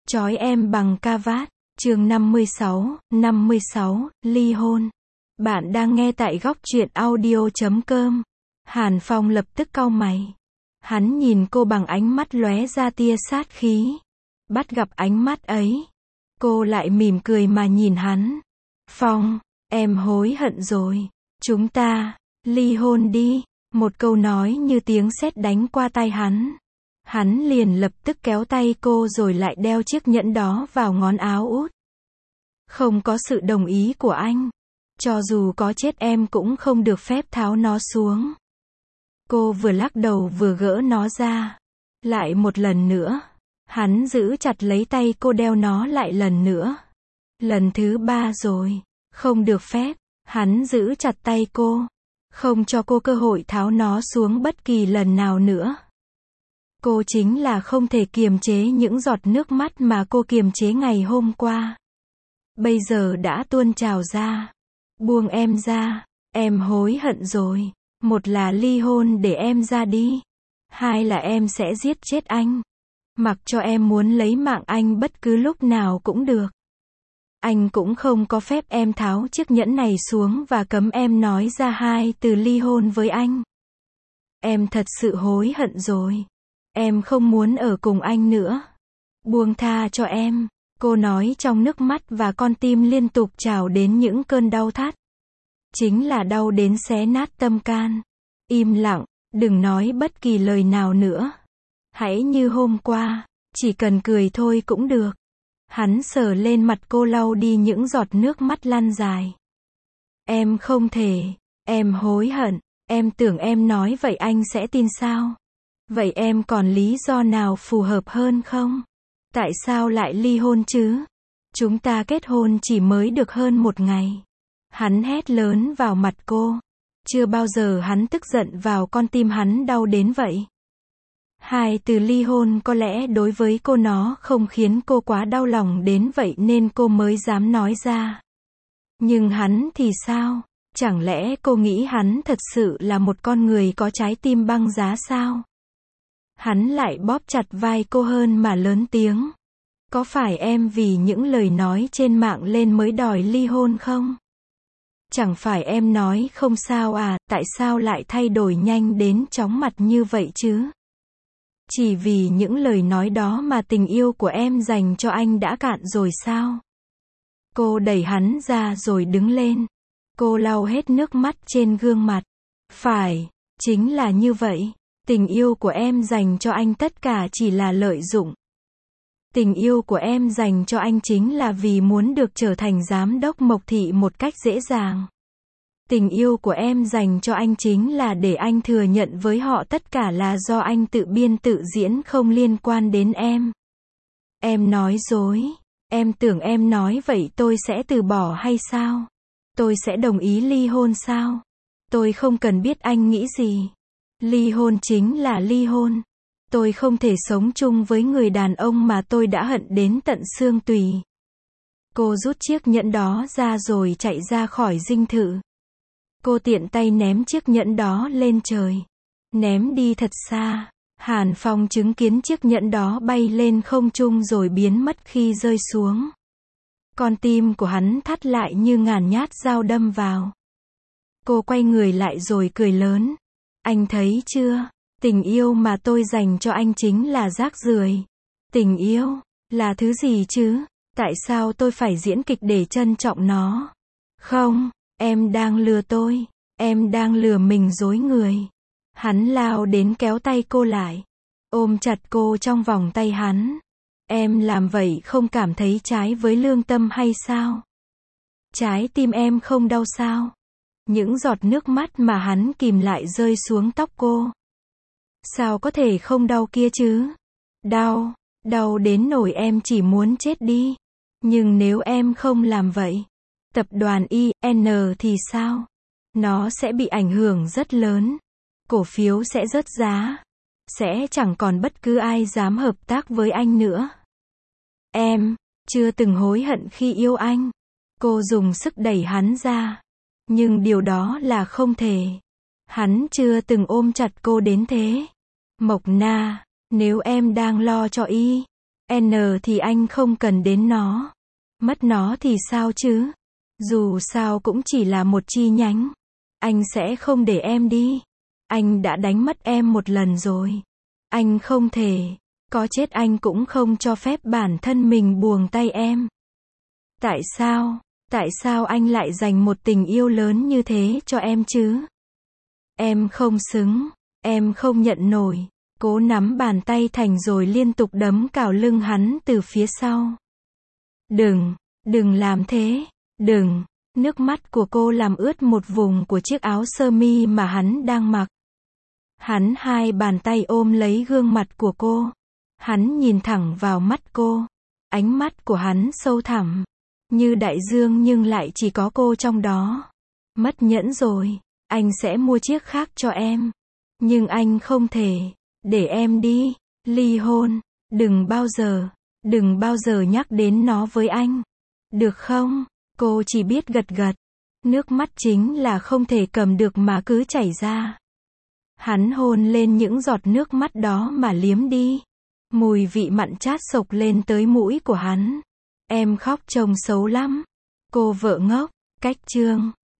Trói em bằng ca vát. Chương 56, ly hôn. Bạn đang nghe tại góc truyện audio.com. Hàn Phong lập tức cau mày. Hắn nhìn cô bằng ánh mắt lóe ra tia sát khí. Bắt gặp ánh mắt ấy, cô lại mỉm cười mà nhìn hắn. Phong, em hối hận rồi. Chúng ta ly hôn đi. Một câu nói như tiếng sét đánh qua tai hắn. Hắn liền lập tức kéo tay cô rồi lại đeo chiếc nhẫn đó vào ngón áo út. Không có sự đồng ý của anh, cho dù có chết em cũng không được phép tháo nó xuống. Cô vừa lắc đầu vừa gỡ nó ra. Lại một lần nữa, hắn giữ chặt lấy tay cô đeo nó lại lần nữa. Lần thứ 3 rồi, không được phép. Hắn giữ chặt tay cô, không cho cô cơ hội tháo nó xuống bất kỳ lần nào nữa. Cô chính là không thể kiềm chế những giọt nước mắt mà cô kiềm chế ngày hôm qua. Bây giờ đã tuôn trào ra. Buông em ra, em hối hận rồi. Một là ly hôn để em ra đi. Hai là em sẽ giết chết anh. Mặc cho em muốn lấy mạng anh bất cứ lúc nào cũng được. Anh cũng không có phép em tháo chiếc nhẫn này xuống và cấm em nói ra 2 từ ly hôn với anh. Em thật sự hối hận rồi. Em không muốn ở cùng anh nữa. Buông tha cho em, cô nói trong nước mắt và con tim liên tục trào đến những cơn đau thắt. Chính là đau đến xé nát tâm can. Im lặng, đừng nói bất kỳ lời nào nữa. Hãy như hôm qua, chỉ cần cười thôi cũng được. Hắn sờ lên mặt cô lau đi những giọt nước mắt lăn dài. Em không thể, em hối hận, em tưởng em nói vậy anh sẽ tin sao? Vậy em còn lý do nào phù hợp hơn không? Tại sao lại ly hôn chứ? Chúng ta kết hôn chỉ mới được hơn 1 ngày. Hắn hét lớn vào mặt cô. Chưa bao giờ hắn tức giận vào con tim hắn đau đến vậy. 2 từ ly hôn có lẽ đối với cô nó không khiến cô quá đau lòng đến vậy nên cô mới dám nói ra. Nhưng hắn thì sao? Chẳng lẽ cô nghĩ hắn thật sự là một con người có trái tim băng giá sao? Hắn lại bóp chặt vai cô hơn mà lớn tiếng. Có phải em vì những lời nói trên mạng lên mới đòi ly hôn không? Chẳng phải em nói không sao à, tại sao lại thay đổi nhanh đến chóng mặt như vậy chứ? Chỉ vì những lời nói đó mà tình yêu của em dành cho anh đã cạn rồi sao? Cô đẩy hắn ra rồi đứng lên. Cô lau hết nước mắt trên gương mặt. Phải, chính là như vậy. Tình yêu của em dành cho anh tất cả chỉ là lợi dụng. Tình yêu của em dành cho anh chính là vì muốn được trở thành giám đốc Mộc Thị một cách dễ dàng. Tình yêu của em dành cho anh chính là để anh thừa nhận với họ tất cả là do anh tự biên tự diễn không liên quan đến em. Em nói dối. Em tưởng em nói vậy tôi sẽ từ bỏ hay sao? Tôi sẽ đồng ý ly hôn sao? Tôi không cần biết anh nghĩ gì. Ly hôn chính là ly hôn. Tôi không thể sống chung với người đàn ông mà tôi đã hận đến tận xương tủy. Cô rút chiếc nhẫn đó ra rồi chạy ra khỏi dinh thự. Cô tiện tay ném chiếc nhẫn đó lên trời. Ném đi thật xa. Hàn Phong chứng kiến chiếc nhẫn đó bay lên không trung rồi biến mất khi rơi xuống. Con tim của hắn thắt lại như ngàn nhát dao đâm vào. Cô quay người lại rồi cười lớn. Anh thấy chưa? Tình yêu mà tôi dành cho anh chính là rác rưởi. Tình yêu là thứ gì chứ? Tại sao tôi phải diễn kịch để trân trọng nó? Không, em đang lừa tôi. Em đang lừa mình dối người. Hắn lao đến kéo tay cô lại. Ôm chặt cô trong vòng tay hắn. Em làm vậy không cảm thấy trái với lương tâm hay sao? Trái tim em không đau sao? Những giọt nước mắt mà hắn kìm lại rơi xuống tóc cô. Sao có thể không đau kia chứ? Đau, đau đến nỗi em chỉ muốn chết đi. Nhưng nếu em không làm vậy, tập đoàn IN thì sao? Nó sẽ bị ảnh hưởng rất lớn. Cổ phiếu sẽ rớt giá. Sẽ chẳng còn bất cứ ai dám hợp tác với anh nữa. Em chưa từng hối hận khi yêu anh. Cô dùng sức đẩy hắn ra. Nhưng điều đó là không thể. Hắn chưa từng ôm chặt cô đến thế. Mộc Na, nếu em đang lo cho N thì anh không cần đến nó. Mất nó thì sao chứ? Dù sao cũng chỉ là một chi nhánh. Anh sẽ không để em đi. Anh đã đánh mất em một lần rồi. Anh không thể. Có chết anh cũng không cho phép bản thân mình buông tay em. Tại sao? Tại sao anh lại dành một tình yêu lớn như thế cho em chứ? Em không xứng. Em không nhận nổi. Cố nắm bàn tay Thành rồi liên tục đấm cào lưng hắn từ phía sau. Đừng làm thế. Đừng. Nước mắt của cô làm ướt một vùng của chiếc áo sơ mi mà hắn đang mặc. Hắn hai bàn tay ôm lấy gương mặt của cô. Hắn nhìn thẳng vào mắt cô. Ánh mắt của hắn sâu thẳm. Như đại dương nhưng lại chỉ có cô trong đó. Mất nhẫn rồi. Anh sẽ mua chiếc khác cho em. Nhưng anh không thể. Để em đi. Ly hôn. Đừng bao giờ nhắc đến nó với anh. Được không? Cô chỉ biết gật gật. Nước mắt chính là không thể cầm được mà cứ chảy ra. Hắn hôn lên những giọt nước mắt đó mà liếm đi. Mùi vị mặn chát xộc lên tới mũi của hắn. Em khóc trông xấu lắm. Cô vợ ngốc. Cách chương